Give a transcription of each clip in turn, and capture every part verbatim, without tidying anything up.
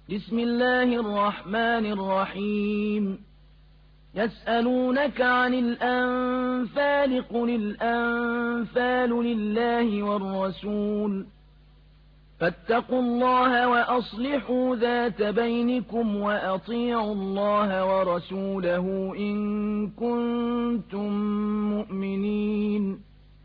بسم الله الرحمن الرحيم يسألونك عن الأنفال قل الأنفال لله والرسول فاتقوا الله وأصلحوا ذات بينكم وأطيعوا الله ورسوله إن كنتم مؤمنين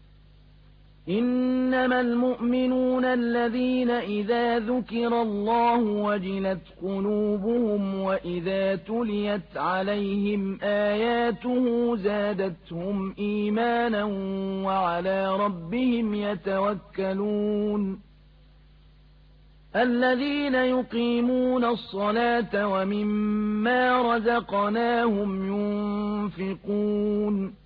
إنما المؤمنون الذين إذا ذكر الله وجلت قلوبهم وإذا تليت عليهم آياته زادتهم إيمانا وعلى ربهم يتوكلون الذين يقيمون الصلاة ومما رزقناهم ينفقون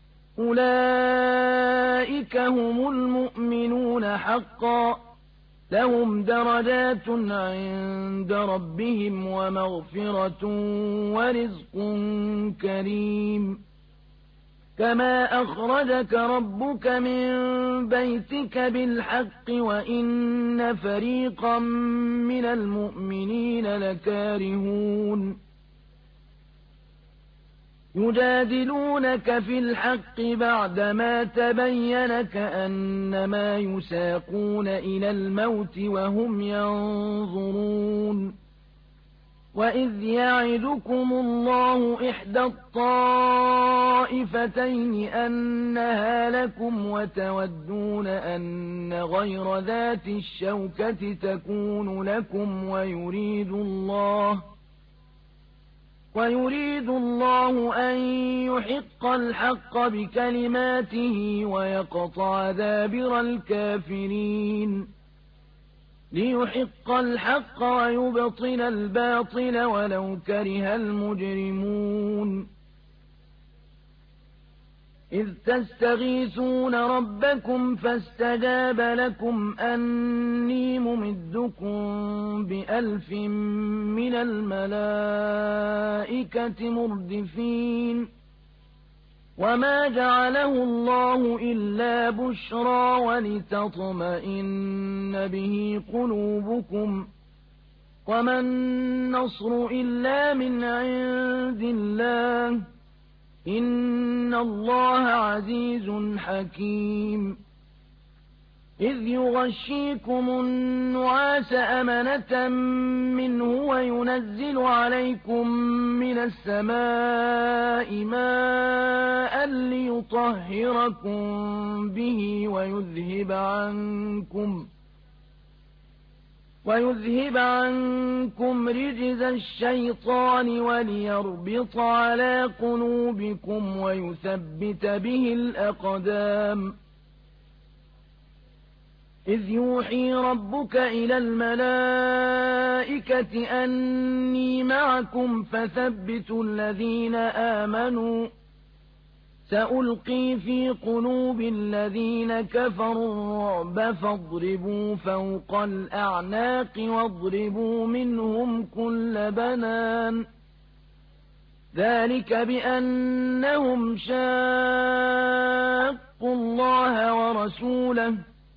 أولئك هم المؤمنون حقا لهم درجات عند ربهم ومغفرة ورزق كريم كما أخرجك ربك من بيتك بالحق وإن فريقا من المؤمنين لكارهون يجادلونك في الحق بعدما تبين كأنما يساقون إلى الموت وهم ينظرون وإذ يعدكم الله إحدى الطائفتين أنها لكم وتودون أن غير ذات الشوكة تكون لكم ويريد الله ويريد الله أن يحق الحق بكلماته ويقطع دابر الكافرين ليحق الحق ويبطل الباطل ولو كره المجرمون إذ تستغيثون ربكم فاستجاب لكم أني ممدكم بألف من الملائكة مردفين وما جعله الله إلا بشرى ولتطمئن به قلوبكم وما النصر إلا من عند الله إن الله عزيز حكيم إذ يغشيكم النعاس أمنة منه وينزل عليكم من السماء ماء ليطهركم به ويذهب عنكم ويذهب عنكم رجز الشيطان وليربط على قلوبكم ويثبت به الأقدام إذ يوحي ربك إلى الملائكة أني معكم فثبتوا الذين آمنوا سألقي في قلوب الذين كفروا الرعب فاضربوا فوق الأعناق واضربوا منهم كل بنان ذلك بأنهم شاقوا الله ورسوله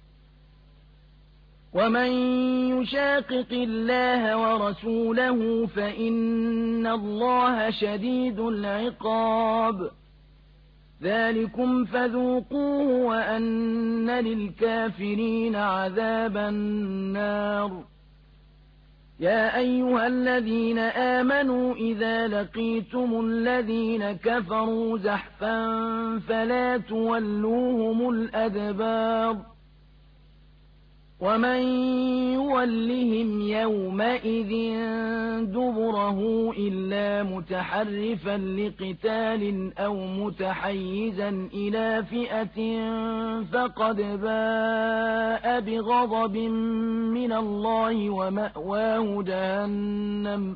ومن يشاقق الله ورسوله فإن الله شديد العقاب ذلكم فذوقوه وأن للكافرين عذاب النار يا أيها الذين آمنوا إذا لقيتم الذين كفروا زحفا فلا تولوهم الأدبار ومن يولهم يومئذ دبره إلا متحرفا لقتال أو متحيزا إلى فئة فقد باء بغضب من الله ومأواه جهنم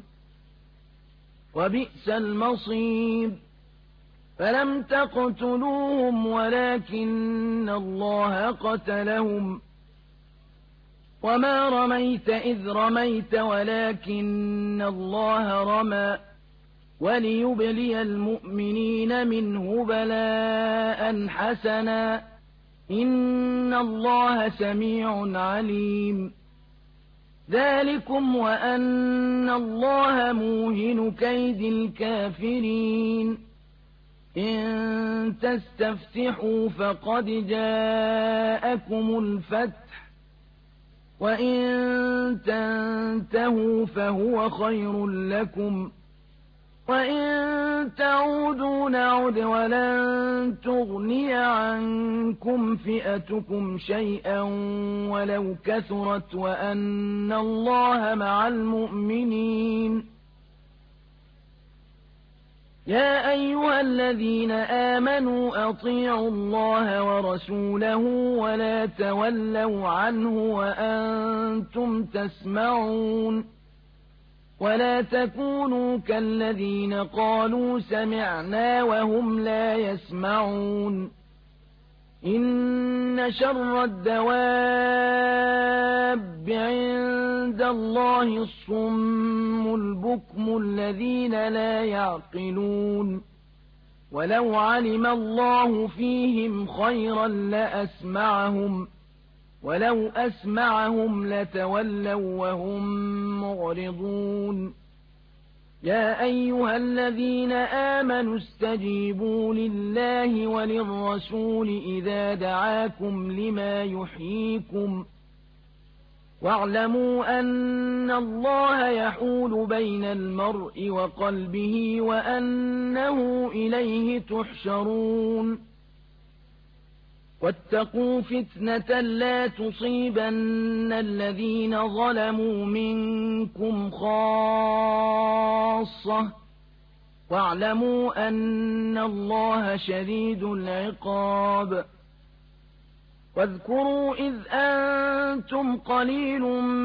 وبئس المصير فلم تقتلوهم ولكن الله قتلهم وما رميت إذ رميت ولكن الله رمى وليبلي المؤمنين منه بلاء حسنا إن الله سميع عليم ذلكم وأن الله موهن كيد الكافرين إن تستفتحوا فقد جاءكم الفتح وإن تنتهوا فهو خير لكم وإن تعودوا نعد ولن تغني عنكم فئتكم شيئا ولو كثرت وأن الله مع المؤمنين يا أيها الذين آمنوا أطيعوا الله ورسوله ولا تولوا عنه وأنتم تسمعون ولا تكونوا كالذين قالوا سمعنا وهم لا يسمعون إن شر الدواب عند الله الصم البكم الذين لا يعقلون ولو علم الله فيهم خيرا لأسمعهم ولو أسمعهم لتولوا وهم معرضون يا أيها الذين آمنوا استجيبوا لله وللرسول إذا دعاكم لما يحييكم واعلموا أن الله يحول بين المرء وقلبه وأنه إليه تحشرون واتقوا فتنة لا تصيبن الذين ظلموا منكم خاصة واعلموا أن الله شديد العقاب واذكروا إذ أنتم قليل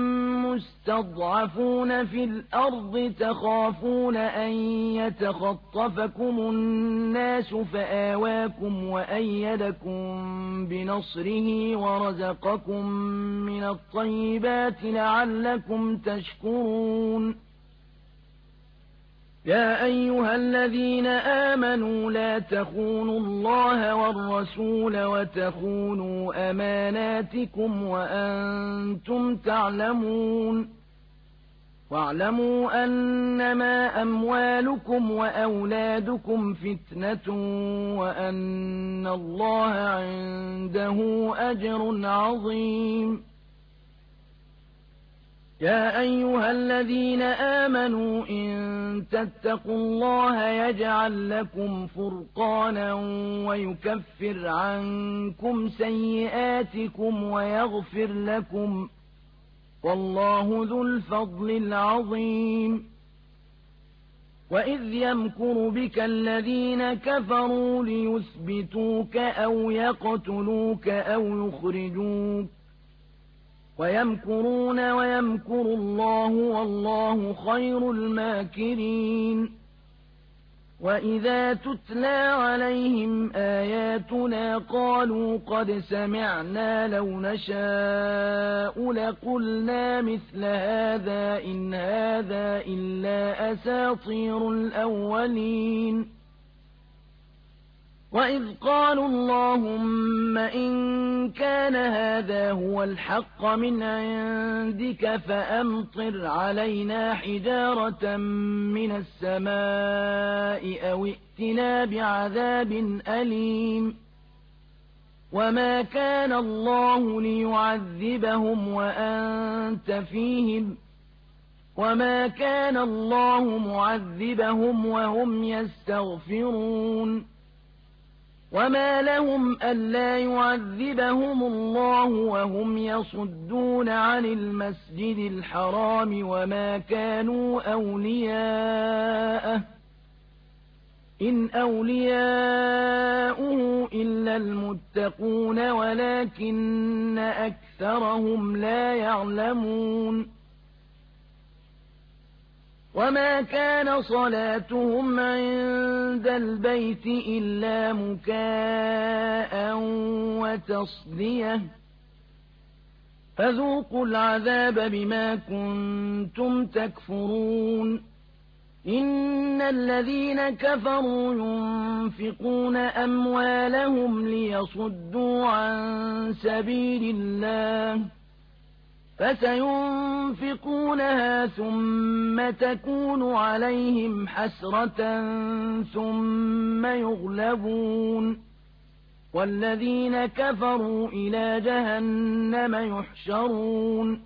مستضعفون في الأرض تخافون أن يتخطفكم الناس فآواكم وأيدكم بنصره ورزقكم من الطيبات لعلكم تشكرون يا أيها الذين آمنوا لا تخونوا الله والرسول وتخونوا أماناتكم وأنتم تعلمون واعلموا أنما أموالكم وأولادكم فتنة وأن الله عنده أجر عظيم يا أيها الذين آمنوا إن تتقوا الله يجعل لكم فرقانا ويكفر عنكم سيئاتكم ويغفر لكم والله ذو الفضل العظيم وإذ يمكر بك الذين كفروا ليثبتوك أو يقتلوك أو يخرجوك ويمكرون ويمكر الله والله خير الماكرين وإذا تتلى عليهم آياتنا قالوا قد سمعنا لو نشاء لقلنا مثل هذا إن هذا إلا أساطير الأولين وإذ قالوا اللهم إن كان هذا هو الحق من عندك فأمطر علينا حجارة من السماء أو ائتنا بعذاب أليم وما كان الله ليعذبهم وأنت فيهم وما كان الله معذبهم وهم يستغفرون وما لهم ألا يعذبهم الله وهم يصدون عن المسجد الحرام وما كانوا أولياءه إن أولياؤه إلا المتقون ولكن أكثرهم لا يعلمون وما كان صلاتهم عند البيت إلا مكاء وتصدية فذوقوا العذاب بما كنتم تكفرون إن الذين كفروا ينفقون أموالهم ليصدوا عن سبيل الله فسينفقونها ثم تكون عليهم حسرة ثم يغلبون والذين كفروا إلى جهنم يحشرون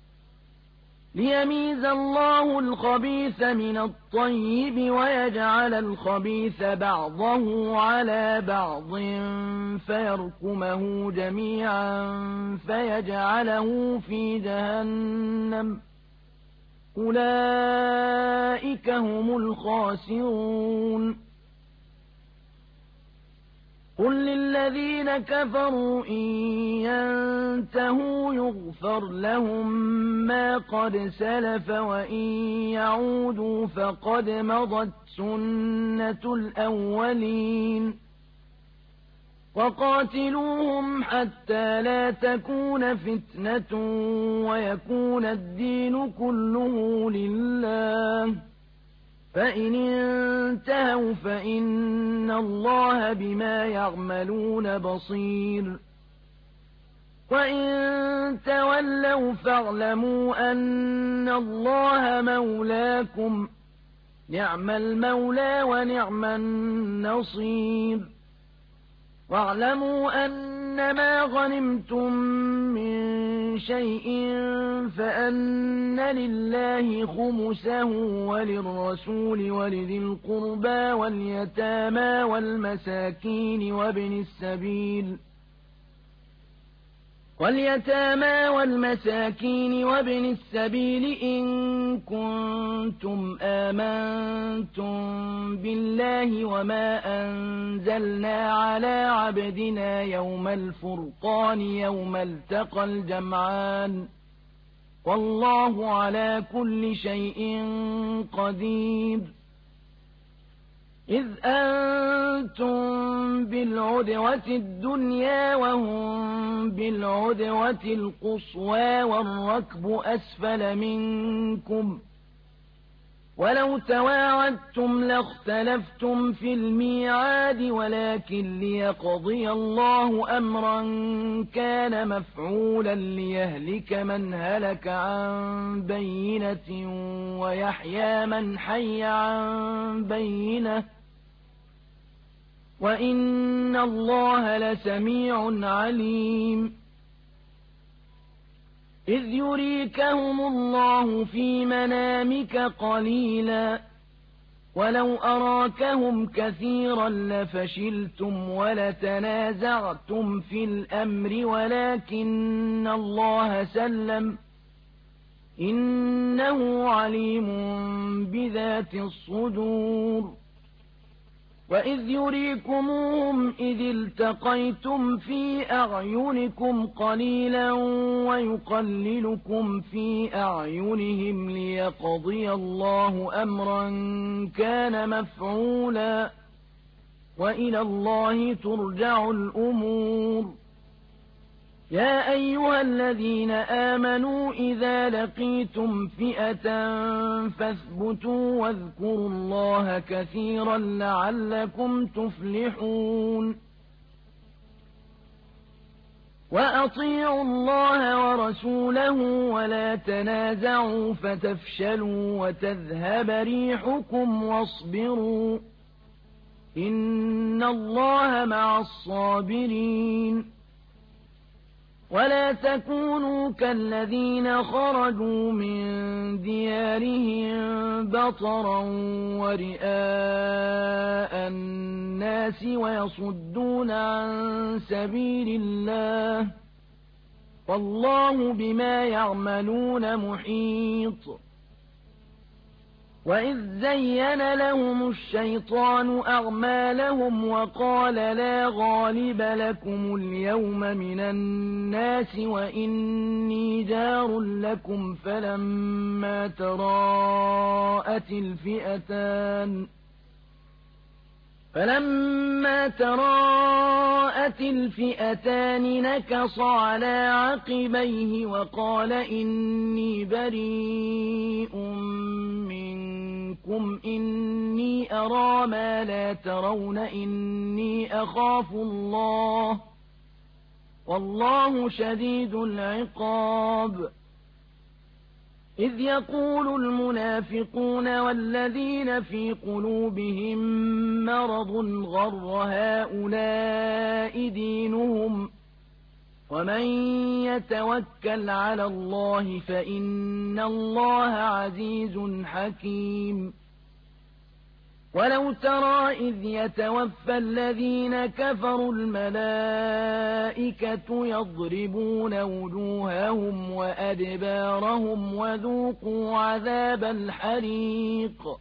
ليميز الله الخبيث من الطيب ويجعل الخبيث بعضه على بعض فيركمه جميعا فيجعله في جهنم أولئك هم الخاسرون قل للذين كفروا إن ينتهوا يغفر لهم ما قد سلف وإن يعودوا فقد مضت سنة الأولين وقاتلوهم حتى لا تكون فتنة ويكون الدين كله لله فإن انتهوا فإن الله بما يعملون بصير وإن تولوا فاعلموا أن الله مولاكم نعم المولى ونعم النصير واعلموا أنما غنمتم من شيء فأن لله خمسه وللرسول ولذي القربى واليتامى والمساكين وابن السبيل واليتامى والمساكين وابن السبيل إن كنتم آمنتم بالله وما أنزلنا على عبدنا يوم الفرقان يوم التقى الجمعان والله على كل شيء قدير إذ أنتم بالعدوة الدنيا وهم بالعدوة القصوى والركب أسفل منكم ولو تواعدتم لاختلفتم في الميعاد ولكن ليقضي الله أمرا كان مفعولا ليهلك من هلك عن بينة ويحيى من حي عن بينة وإن الله لسميع عليم إذ يريكهم الله في منامك قليلا ولو أراكهم كثيرا لفشلتم ولتنازعتم في الأمر ولكن الله سلم إنه عليم بذات الصدور وإذ يريكموهم إذ التقيتم في أعينكم قليلا ويقللكم في أعينهم ليقضي الله أمرا كان مفعولا وإلى الله ترجع الأمور يا أيها الذين آمنوا إذا لقيتم فئة فاثبتوا واذكروا الله كثيرا لعلكم تفلحون وأطيعوا الله ورسوله ولا تنازعوا فتفشلوا وتذهب ريحكم واصبروا إن الله مع الصابرين ولا تكونوا كالذين خرجوا من ديارهم بطرا ورئاء الناس ويصدون عن سبيل الله والله بما يعملون محيط وإذ زين لهم الشيطان أعمالهم وقال لا غالب لكم اليوم من الناس وإني جار لكم فلما تراءت الفئتان فلما تراءت الفئتان نكص على عقبيه وقال إني بريء منكم إني أرى ما لا ترون إني أخاف الله والله شديد العقاب إذ يقول المنافقون والذين في قلوبهم مرض غر هؤلاء دينهم ومن يتوكل على الله فإن الله عزيز حكيم ولو ترى إذ يتوفى الذين كفروا الملائكة يضربون وجوههم وأدبارهم وذوقوا عذاب الحريق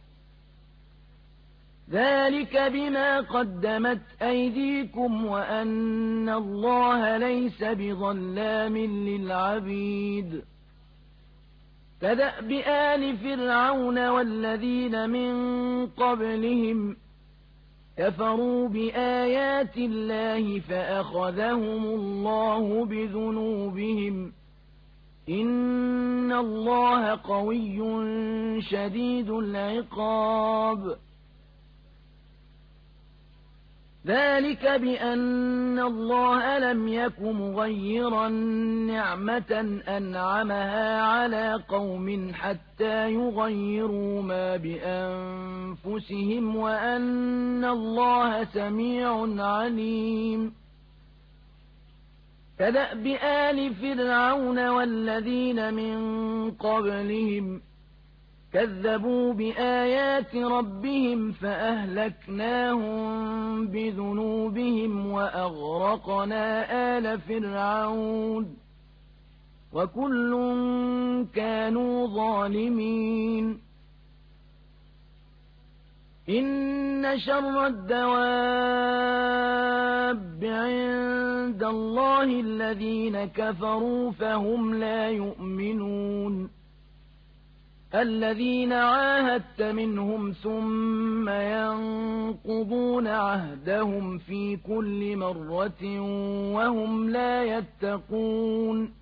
ذلك بما قدمت أيديكم وأن الله ليس بظلام للعبيد كدأب آل فرعون والذين من قبلهم كفروا بآيات الله فأخذهم الله بذنوبهم إن الله قوي شديد العقاب ذلك بأن الله لم يك مغيرا نعمة أنعمها على قوم حتى يغيروا ما بأنفسهم وأن الله سميع عليم كدأب آل فرعون والذين من قبلهم كذبوا بآيات ربهم فأهلكناهم بذنوبهم وأغرقنا آل فرعون وكل كانوا ظالمين إن شر الدواب عند الله الذين كفروا فهم لا يؤمنون الذين عاهدت منهم ثم ينقضون عهدهم في كل مرة وهم لا يتقون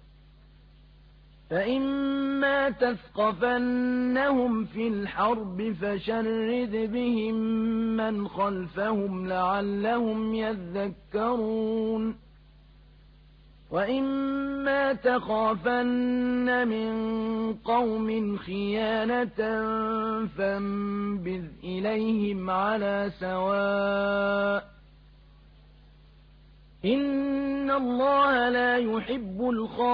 فإما تثقفنهم في الحرب فشرد بهم من خلفهم لعلهم يذكرون وإما تخافن من قوم خيانة فانبذ إليهم على سواء إن الله لا يحب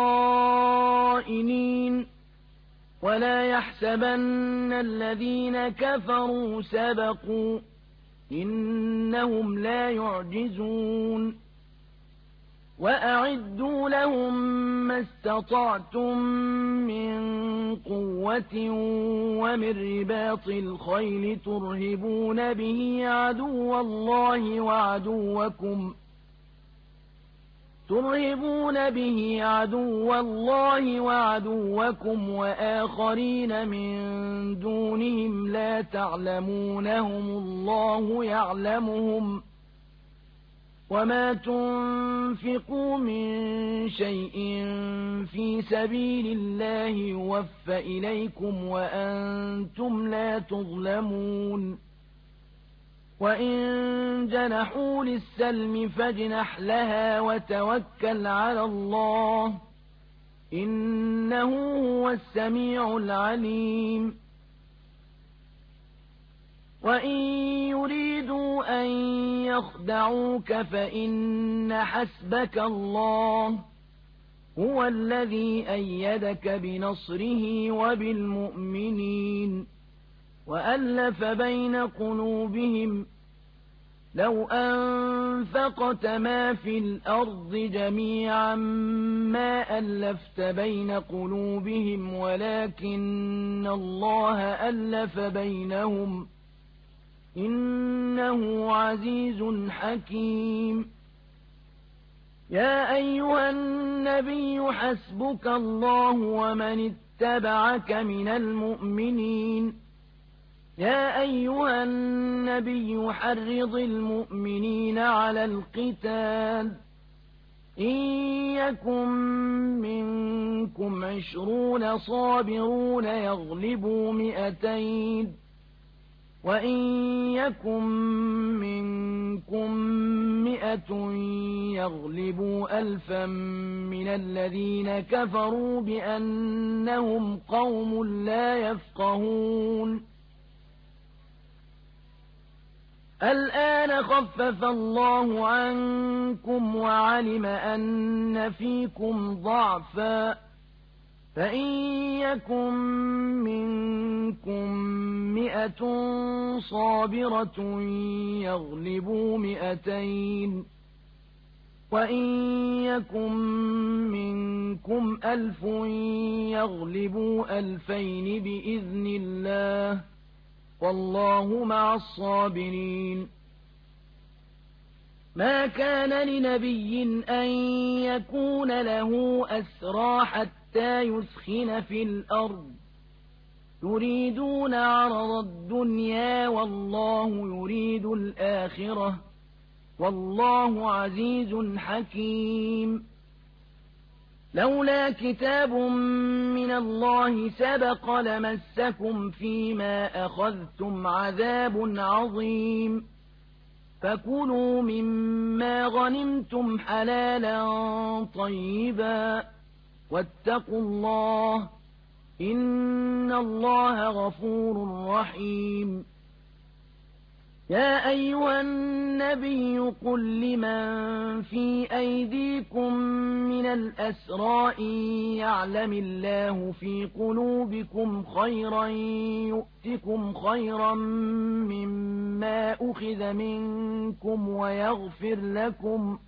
الخائنين ولا يحسبن الذين كفروا سبقوا إنهم لا يعجزون وأعدوا لهم ما استطعتم من قوة ومن رباط الخيل ترهبون به عدو الله وعدوكم ترهبون به عدو الله وعدوكم وآخرين من دونهم لا تعلمونهم الله يعلمهم وما تنفقوا من شيء في سبيل الله يوفى إليكم وأنتم لا تظلمون وإن جنحوا للسلم فاجنح لها وتوكل على الله إنه هو السميع العليم وإن يريدوا أن يخدعوك فإن حسبك الله هو الذي أيدك بنصره وبالمؤمنين وألف بين قلوبهم لو أنفقت ما في الأرض جميعا ما ألفت بين قلوبهم ولكن الله ألف بينهم إنه عزيز حكيم يا أيها النبي حسبك الله ومن اتبعك من المؤمنين يا أيها النبي حرض المؤمنين على القتال إن يكن منكم عشرون صابرون يغلبوا مئتين وإن يكن منكم مئة يغلبوا ألفا من الذين كفروا بأنهم قوم لا يفقهون الآن خفف الله عنكم وعلم أن فيكم ضعفا فإن يكن منكم مئة صابرة يغلبوا مئتين وإن يكن منكم ألف يغلبوا ألفين بإذن الله والله مع الصابرين ما كان لنبي أن يكون له أسرى حتى يثخن في الأرض يريدون عرض الدنيا والله يريد الآخرة والله عزيز حكيم لولا كتاب من الله سبق لمسكم فيما أخذتم عذاب عظيم فكلوا مما غنمتم حلالا طيبا واتقوا الله إن الله غفور رحيم يا أيها النبي قل لمن في أيديكم من الأسرى إن يعلم الله في قلوبكم خيرا يؤتكم خيرا مما أخذ منكم ويغفر لكم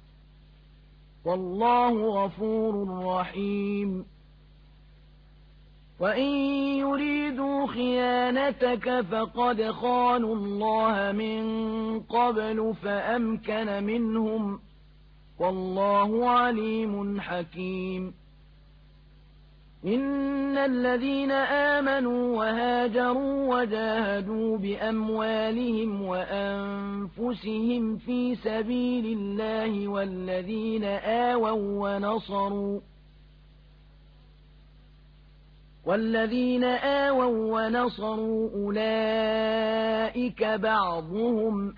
والله غفور رحيم وإن يريدوا خيانتك فقد خانوا الله من قبل فأمكن منهم والله عليم حكيم إن الذين آمنوا وهاجروا وجاهدوا بأموالهم وأنفسهم في سبيل الله والذين آووا ونصروا والذين آووا ونصروا أولئك بعضهم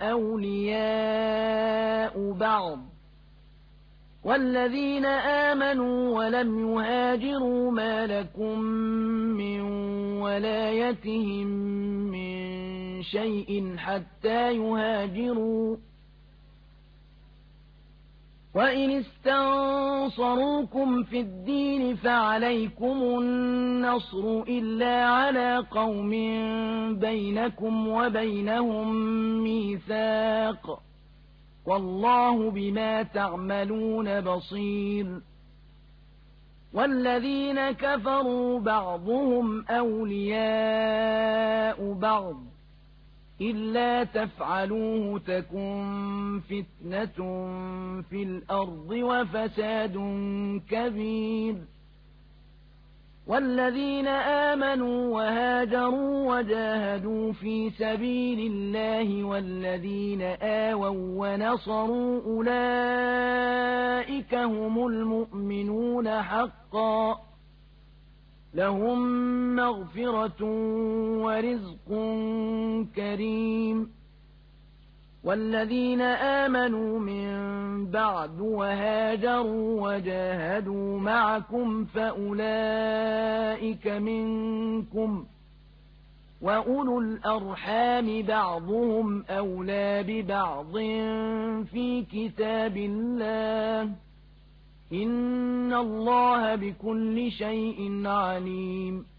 أولياء بعض والذين آمنوا ولم يهاجروا ما لكم من ولايتهم من شيء حتى يهاجروا وإن استنصروكم في الدين فعليكم النصر إلا على قوم بينكم وبينهم ميثاق والله بما تعملون بصير والذين كفروا بعضهم أولياء بعض إلا تفعلوه تكن فتنة في الأرض وفساد كبير والذين آمنوا وهاجروا وجاهدوا في سبيل الله والذين آووا ونصروا أولئك هم المؤمنون حقا لهم مغفرة ورزق كريم والذين آمنوا من بعد وهاجروا وجاهدوا معكم فأولئك منكم وأولو الأرحام بعضهم أولى ببعض في كتاب الله إن الله بكل شيء عليم